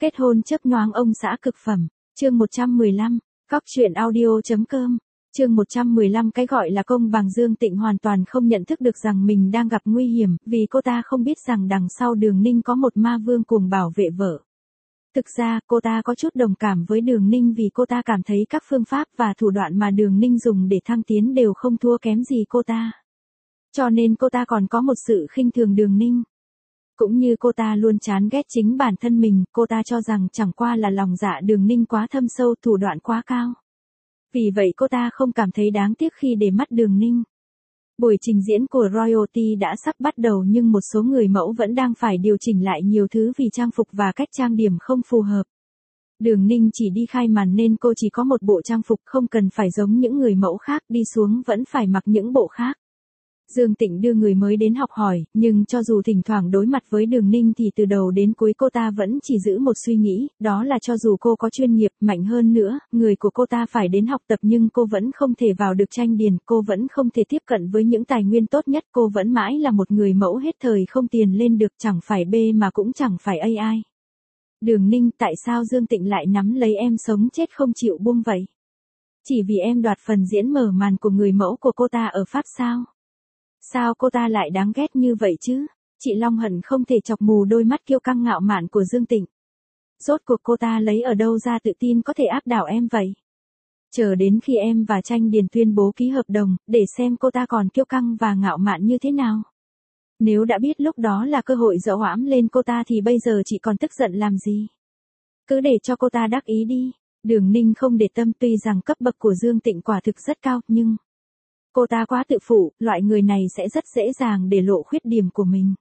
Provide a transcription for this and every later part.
Kết hôn chớp nhoáng ông xã cực phẩm, chương 115, Cóc truyện audio.com, chương 115 cái gọi là công bằng. Dương Tịnh hoàn toàn không nhận thức được rằng mình đang gặp nguy hiểm, vì cô ta không biết rằng đằng sau Đường Ninh có một ma vương cuồng bảo vệ vợ. Thực ra, cô ta có chút đồng cảm với Đường Ninh vì cô ta cảm thấy các phương pháp và thủ đoạn mà Đường Ninh dùng để thăng tiến đều không thua kém gì cô ta. Cho nên cô ta còn có một sự khinh thường Đường Ninh. Cũng như cô ta luôn chán ghét chính bản thân mình, cô ta cho rằng chẳng qua là lòng dạ Đường Ninh quá thâm sâu, thủ đoạn quá cao. Vì vậy cô ta không cảm thấy đáng tiếc khi để mắt Đường Ninh. Buổi trình diễn của Royalty đã sắp bắt đầu nhưng một số người mẫu vẫn đang phải điều chỉnh lại nhiều thứ vì trang phục và cách trang điểm không phù hợp. Đường Ninh chỉ đi khai màn nên cô chỉ có một bộ trang phục, không cần phải giống những người mẫu khác, đi xuống vẫn phải mặc những bộ khác. Dương Tịnh đưa người mới đến học hỏi, nhưng cho dù thỉnh thoảng đối mặt với Đường Ninh thì từ đầu đến cuối cô ta vẫn chỉ giữ một suy nghĩ, đó là cho dù cô có chuyên nghiệp mạnh hơn nữa, người của cô ta phải đến học tập nhưng cô vẫn không thể vào được tranh điền, cô vẫn không thể tiếp cận với những tài nguyên tốt nhất, cô vẫn mãi là một người mẫu hết thời không tiền lên được, chẳng phải B mà cũng chẳng phải AI. Đường Ninh, tại sao Dương Tịnh lại nắm lấy em sống chết không chịu buông vậy? Chỉ vì em đoạt phần diễn mở màn của người mẫu của cô ta ở Pháp sao? Sao cô ta lại đáng ghét như vậy chứ? Chị Long hận không thể chọc mù đôi mắt kiêu căng ngạo mạn của Dương Tịnh. Rốt cuộc cô ta lấy ở đâu ra tự tin có thể áp đảo em vậy? Chờ đến khi em và Tranh Điền tuyên bố ký hợp đồng, để xem cô ta còn kiêu căng và ngạo mạn như thế nào. Nếu đã biết lúc đó là cơ hội dẫu hãm lên cô ta thì bây giờ chị còn tức giận làm gì? Cứ để cho cô ta đắc ý đi. Đường Ninh không để tâm, tuy rằng cấp bậc của Dương Tịnh quả thực rất cao, nhưng cô ta quá tự phụ, loại người này sẽ rất dễ dàng để lộ khuyết điểm của mình.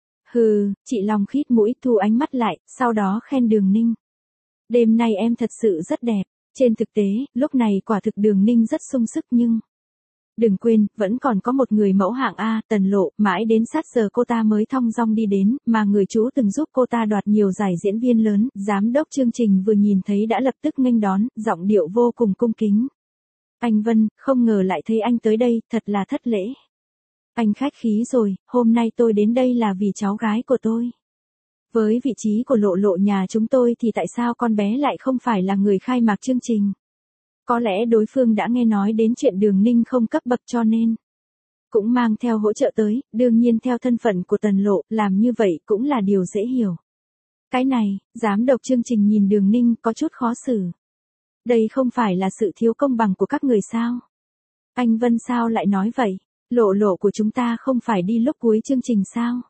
Hừ, chị Long khít mũi, thu ánh mắt lại, sau đó khen Đường Ninh. Đêm nay em thật sự rất đẹp. Trên thực tế, lúc này quả thực Đường Ninh rất sung sức nhưng đừng quên, vẫn còn có một người mẫu hạng A, Tần Lộ, mãi đến sát giờ cô ta mới thong dong đi đến, mà người chú từng giúp cô ta đoạt nhiều giải diễn viên lớn, giám đốc chương trình vừa nhìn thấy đã lập tức nghênh đón, giọng điệu vô cùng cung kính. Anh Vân, không ngờ lại thấy anh tới đây, thật là thất lễ. Anh khách khí rồi, hôm nay tôi đến đây là vì cháu gái của tôi. Với vị trí của Lộ Lộ nhà chúng tôi thì tại sao con bé lại không phải là người khai mạc chương trình? Có lẽ đối phương đã nghe nói đến chuyện Đường Ninh không cấp bậc cho nên cũng mang theo hỗ trợ tới, đương nhiên theo thân phận của Tần Lộ, làm như vậy cũng là điều dễ hiểu. Cái này, giám đốc chương trình nhìn Đường Ninh có chút khó xử. Đây không phải là sự thiếu công bằng của các người sao? Anh Vân sao lại nói vậy? Lộ Lộ của chúng ta không phải đi lúc cuối chương trình sao?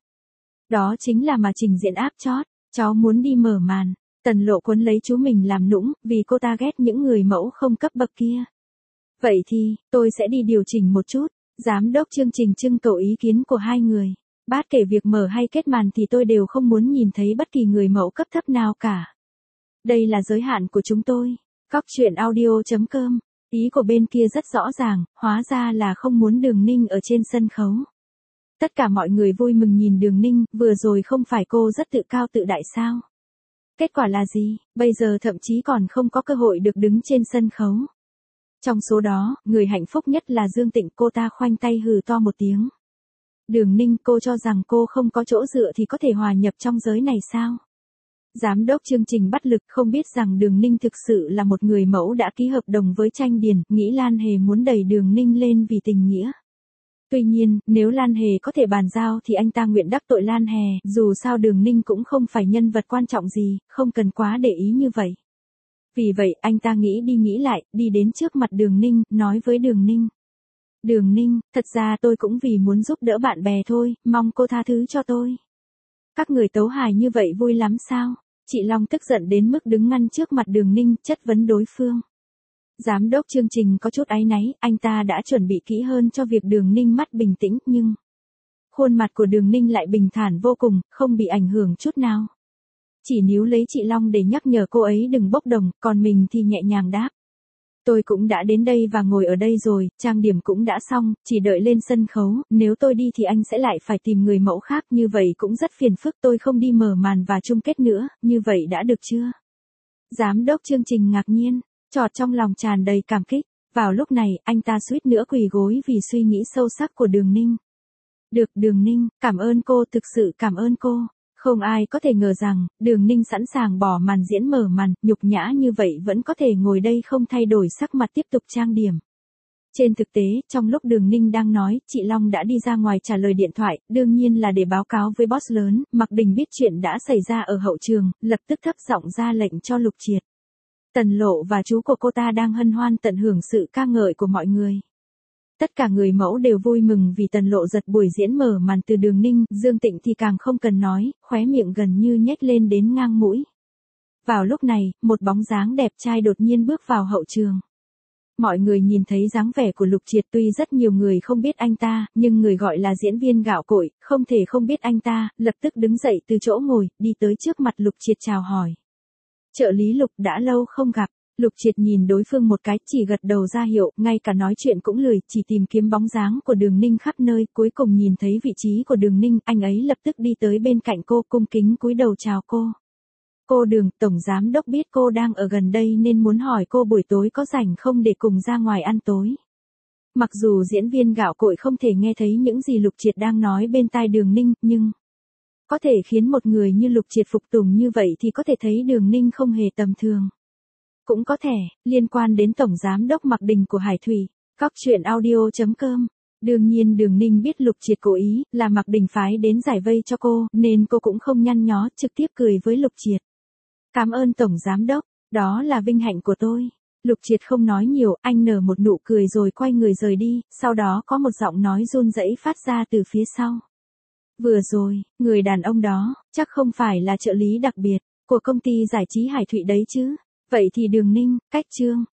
Đó chính là mà trình diễn áp chót, cháu muốn đi mở màn. Tần Lộ quấn lấy chú mình làm nũng, vì cô ta ghét những người mẫu không cấp bậc kia. Vậy thì, tôi sẽ đi điều chỉnh một chút. Giám đốc chương trình trưng cầu ý kiến của hai người. Bát kể việc mở hay kết màn thì tôi đều không muốn nhìn thấy bất kỳ người mẫu cấp thấp nào cả. Đây là giới hạn của chúng tôi. Cóc truyện audio.com. Ý của bên kia rất rõ ràng, hóa ra là không muốn Đường Ninh ở trên sân khấu. Tất cả mọi người vui mừng nhìn Đường Ninh, vừa rồi không phải cô rất tự cao tự đại sao? Kết quả là gì? Bây giờ thậm chí còn không có cơ hội được đứng trên sân khấu. Trong số đó, người hạnh phúc nhất là Dương Tịnh, cô ta khoanh tay hừ to một tiếng. Đường Ninh, cô cho rằng cô không có chỗ dựa thì có thể hòa nhập trong giới này sao? Giám đốc chương trình bắt lực, không biết rằng Đường Ninh thực sự là một người mẫu đã ký hợp đồng với Tranh Điền, nghĩ Lan Hề muốn đẩy Đường Ninh lên vì tình nghĩa. Tuy nhiên, nếu Lan Hề có thể bàn giao thì anh ta nguyện đắc tội Lan Hề, dù sao Đường Ninh cũng không phải nhân vật quan trọng gì, không cần quá để ý như vậy. Vì vậy, anh ta nghĩ đi nghĩ lại, đi đến trước mặt Đường Ninh, nói với Đường Ninh. Đường Ninh, thật ra tôi cũng vì muốn giúp đỡ bạn bè thôi, mong cô tha thứ cho tôi. Các người tấu hài như vậy vui lắm sao? Chị Long tức giận đến mức đứng ngăn trước mặt Đường Ninh, chất vấn đối phương. Giám đốc chương trình có chút áy náy, anh ta đã chuẩn bị kỹ hơn cho việc Đường Ninh mắt bình tĩnh, nhưng khuôn mặt của Đường Ninh lại bình thản vô cùng, không bị ảnh hưởng chút nào. Chỉ níu lấy chị Long để nhắc nhở cô ấy đừng bốc đồng, còn mình thì nhẹ nhàng đáp. Tôi cũng đã đến đây và ngồi ở đây rồi, trang điểm cũng đã xong, chỉ đợi lên sân khấu, nếu tôi đi thì anh sẽ lại phải tìm người mẫu khác, như vậy cũng rất phiền phức, tôi không đi mở màn và chung kết nữa, như vậy đã được chưa? Giám đốc chương trình ngạc nhiên, chợt trong lòng tràn đầy cảm kích, vào lúc này, anh ta suýt nữa quỳ gối vì suy nghĩ sâu sắc của Đường Ninh. Được Đường Ninh, cảm ơn cô, thực sự cảm ơn cô. Không ai có thể ngờ rằng, Đường Ninh sẵn sàng bỏ màn diễn mở màn, nhục nhã như vậy vẫn có thể ngồi đây không thay đổi sắc mặt tiếp tục trang điểm. Trên thực tế, trong lúc Đường Ninh đang nói, chị Long đã đi ra ngoài trả lời điện thoại, đương nhiên là để báo cáo với boss lớn, Mạc Đình biết chuyện đã xảy ra ở hậu trường, lập tức thấp giọng ra lệnh cho Lục Triệt. Tần Lộ và chú của cô ta đang hân hoan tận hưởng sự ca ngợi của mọi người. Tất cả người mẫu đều vui mừng vì Tần Lộ giật buổi diễn mở màn từ Đường Ninh, Dương Tịnh thì càng không cần nói, khóe miệng gần như nhếch lên đến ngang mũi. Vào lúc này, một bóng dáng đẹp trai đột nhiên bước vào hậu trường. Mọi người nhìn thấy dáng vẻ của Lục Triệt, tuy rất nhiều người không biết anh ta, nhưng người gọi là diễn viên gạo cội, không thể không biết anh ta, lập tức đứng dậy từ chỗ ngồi, đi tới trước mặt Lục Triệt chào hỏi. Trợ lý Lục, đã lâu không gặp. Lục Triệt nhìn đối phương một cái, chỉ gật đầu ra hiệu, ngay cả nói chuyện cũng lười, chỉ tìm kiếm bóng dáng của Đường Ninh khắp nơi, cuối cùng nhìn thấy vị trí của Đường Ninh, anh ấy lập tức đi tới bên cạnh cô, cung kính cúi đầu chào cô. Cô Đường, tổng giám đốc biết cô đang ở gần đây nên muốn hỏi cô buổi tối có rảnh không để cùng ra ngoài ăn tối. Mặc dù diễn viên gạo cội không thể nghe thấy những gì Lục Triệt đang nói bên tai Đường Ninh, nhưng có thể khiến một người như Lục Triệt phục tùng như vậy thì có thể thấy Đường Ninh không hề tầm thường. Cũng có thể, liên quan đến Tổng Giám đốc Mạc Đình của Hải Thủy, coctruyện.audio.com. Đương nhiên Đường Ninh biết Lục Triệt cố ý, là Mạc Đình phái đến giải vây cho cô, nên cô cũng không nhăn nhó, trực tiếp cười với Lục Triệt. Cảm ơn Tổng Giám đốc, đó là vinh hạnh của tôi. Lục Triệt không nói nhiều, anh nở một nụ cười rồi quay người rời đi, sau đó có một giọng nói run rẩy phát ra từ phía sau. Vừa rồi, người đàn ông đó, chắc không phải là trợ lý đặc biệt của công ty giải trí Hải Thụy đấy chứ. Vậy thì Đường Ninh, cách chương.